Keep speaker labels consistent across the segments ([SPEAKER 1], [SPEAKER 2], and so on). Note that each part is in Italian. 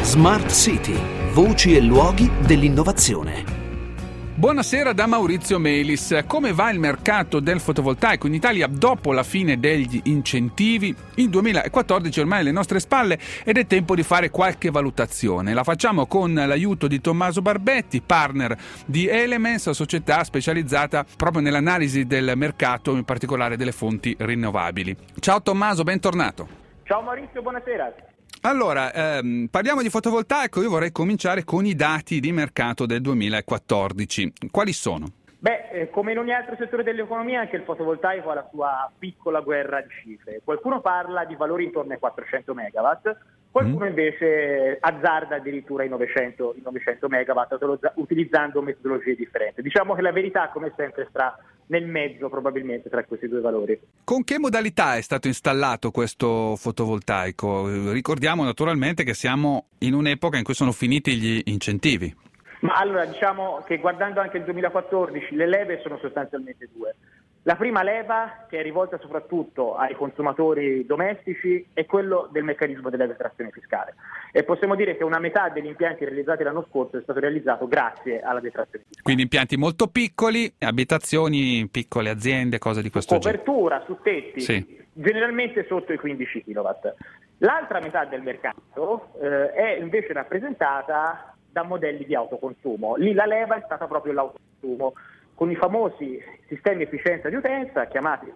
[SPEAKER 1] Smart City, voci e luoghi dell'innovazione.
[SPEAKER 2] Buonasera da Maurizio Melis. Come va il mercato del fotovoltaico in Italia dopo la fine degli incentivi? Il 2014 ormai è alle nostre spalle ed è tempo di fare qualche valutazione. La facciamo con l'aiuto di Tommaso Barbetti, partner di Elements, società specializzata proprio nell'analisi del mercato, in particolare delle fonti rinnovabili. Ciao Tommaso, bentornato.
[SPEAKER 3] Ciao Maurizio, buonasera.
[SPEAKER 2] Allora, parliamo di fotovoltaico. Io vorrei cominciare con i dati di mercato del 2014. Quali sono?
[SPEAKER 3] Come in ogni altro settore dell'economia, anche il fotovoltaico ha la sua piccola guerra di cifre. Qualcuno parla di valori intorno ai 400 megawatt, qualcuno invece azzarda addirittura i 900 megawatt utilizzando metodologie differenti. Diciamo che la verità, come sempre, sta nel mezzo probabilmente tra questi due valori.
[SPEAKER 2] Con che modalità è stato installato questo fotovoltaico? Ricordiamo naturalmente che siamo in un'epoca in cui sono finiti gli incentivi.
[SPEAKER 3] Ma allora diciamo che guardando anche il 2014 le leve sono sostanzialmente due. La prima leva, che è rivolta soprattutto ai consumatori domestici, è quello del meccanismo della detrazione fiscale. E possiamo dire che una metà degli impianti realizzati l'anno scorso è stato realizzato grazie alla detrazione fiscale.
[SPEAKER 2] Quindi impianti molto piccoli, abitazioni, piccole aziende, cose di questo genere.
[SPEAKER 3] Copertura su tetti,
[SPEAKER 2] sì,
[SPEAKER 3] generalmente sotto i 15 kW. L'altra metà del mercato è invece rappresentata da modelli di autoconsumo. Lì la leva è stata proprio l'autoconsumo, con i famosi sistemi efficienza di utenza chiamati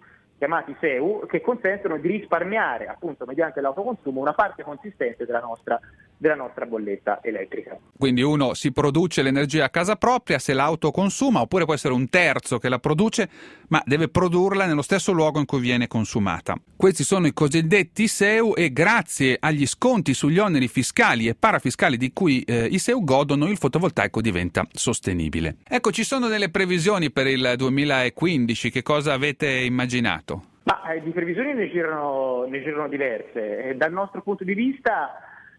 [SPEAKER 3] SEU, che consentono di risparmiare appunto mediante l'autoconsumo una parte consistente della nostra bolletta elettrica.
[SPEAKER 2] Quindi uno si produce l'energia a casa propria, se l'autoconsuma, oppure può essere un terzo che la produce, ma deve produrla nello stesso luogo in cui viene consumata. Questi sono i cosiddetti SEU e grazie agli sconti sugli oneri fiscali e parafiscali di cui i SEU godono, il fotovoltaico diventa sostenibile. Ecco, ci sono delle previsioni per il 2015, che cosa avete immaginato?
[SPEAKER 3] Ma di previsioni ne girano diverse. Dal nostro punto di vista,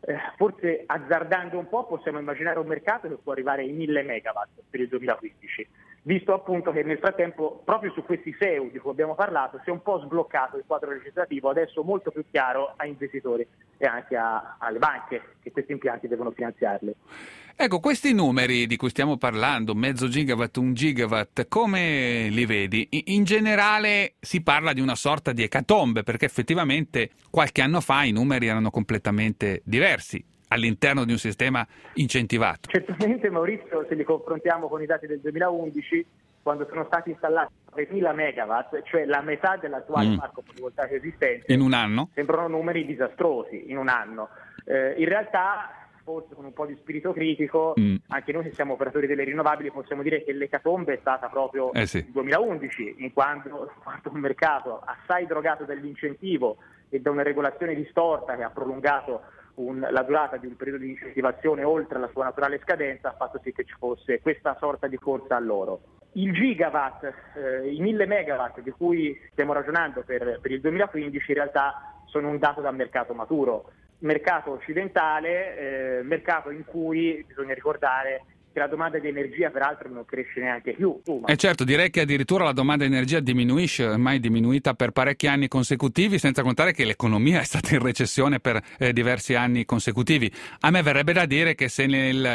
[SPEAKER 3] forse azzardando un po', possiamo immaginare un mercato che può arrivare ai 1000 megawatt per il 2015, visto appunto che nel frattempo, proprio su questi SEU di cui abbiamo parlato, si è un po' sbloccato il quadro legislativo, adesso molto più chiaro ai investitori e anche alle banche che questi impianti devono finanziarli.
[SPEAKER 2] Ecco, questi numeri di cui stiamo parlando, mezzo gigawatt, 1 gigawatt, come li vedi? In generale si parla di una sorta di ecatombe, perché effettivamente qualche anno fa i numeri erano completamente diversi all'interno di un sistema incentivato.
[SPEAKER 3] Certamente Maurizio, se li confrontiamo con i dati del 2011, quando sono stati installati 3.000 megawatt, cioè la metà dell'attuale parco fotovoltaico esistente,
[SPEAKER 2] in un anno?
[SPEAKER 3] Sembrano numeri disastrosi in un anno. In realtà, forse con un po' di spirito critico, anche noi che siamo operatori delle rinnovabili possiamo dire che l'ecatombe è stata proprio il 2011, in quanto un mercato assai drogato dall'incentivo e da una regolazione distorta che ha prolungato la durata di un periodo di incentivazione oltre la sua naturale scadenza, ha fatto sì che ci fosse questa sorta di corsa all'oro. Il gigawatt, i 1000 megawatt di cui stiamo ragionando per il 2015 in realtà sono un dato da mercato maturo, mercato occidentale, mercato in cui bisogna ricordare che la domanda di energia peraltro non cresce neanche più.
[SPEAKER 2] Certo, direi che addirittura la domanda di energia diminuisce, ormai diminuita per parecchi anni consecutivi, senza contare che l'economia è stata in recessione per diversi anni consecutivi. A me verrebbe da dire che se nel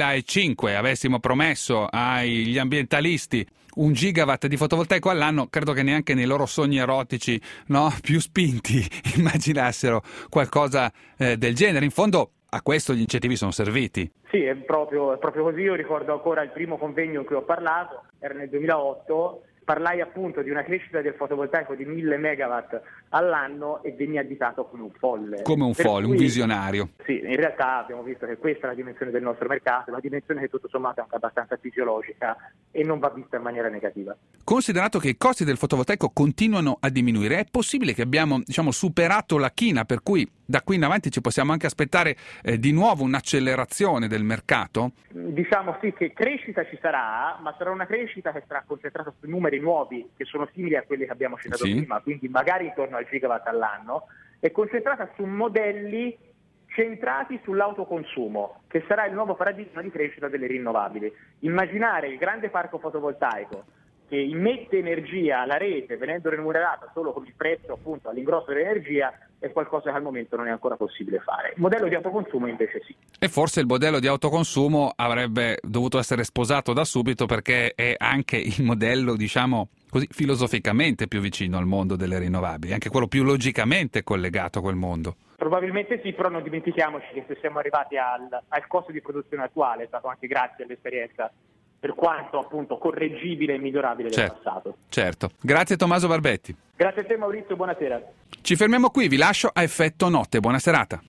[SPEAKER 2] 2005 avessimo promesso agli ambientalisti 1 gigawatt di fotovoltaico all'anno, credo che neanche nei loro sogni erotici, più spinti, immaginassero qualcosa del genere. In fondo a questo gli incentivi sono serviti.
[SPEAKER 3] Sì, è proprio così. Io ricordo ancora il primo convegno in cui ho parlato, era nel 2008, parlai appunto di una crescita del fotovoltaico di 1000 megawatt all'anno e venni additato come un folle.
[SPEAKER 2] Come un folle, un visionario.
[SPEAKER 3] Sì, in realtà abbiamo visto che questa è la dimensione del nostro mercato, una dimensione che tutto sommato è anche abbastanza fisiologica e non va vista in maniera negativa.
[SPEAKER 2] Considerato che i costi del fotovoltaico continuano a diminuire, è possibile che abbiamo superato la china, per cui da qui in avanti ci possiamo anche aspettare di nuovo un'accelerazione del mercato?
[SPEAKER 3] Diciamo sì, che crescita ci sarà, ma sarà una crescita che sarà concentrata su numeri nuovi che sono simili a quelli che abbiamo citato prima, quindi magari intorno al gigawatt all'anno, e concentrata su modelli centrati sull'autoconsumo, che sarà il nuovo paradigma di crescita delle rinnovabili. Immaginare il grande parco fotovoltaico che immette energia alla rete venendo remunerata solo con il prezzo appunto all'ingrosso dell'energia è qualcosa che al momento non è ancora possibile fare. Il modello di autoconsumo invece sì.
[SPEAKER 2] E forse il modello di autoconsumo avrebbe dovuto essere sposato da subito, perché è anche il modello, diciamo così, filosoficamente più vicino al mondo delle rinnovabili, anche quello più logicamente collegato a quel mondo.
[SPEAKER 3] Probabilmente sì, però non dimentichiamoci che se siamo arrivati al costo di produzione attuale è stato anche grazie all'esperienza, per quanto appunto correggibile e migliorabile del passato.
[SPEAKER 2] Certo. Grazie Tommaso Barbetti.
[SPEAKER 3] Grazie a te Maurizio, buonasera.
[SPEAKER 2] Ci fermiamo qui, vi lascio a Effetto Notte, buona serata.